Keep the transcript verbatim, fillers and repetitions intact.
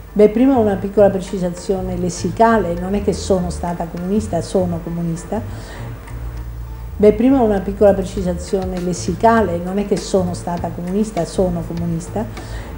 Beh, prima una piccola precisazione lessicale, non è che sono stata comunista, sono comunista. Beh, prima una piccola precisazione lessicale, non è che sono stata comunista, sono comunista.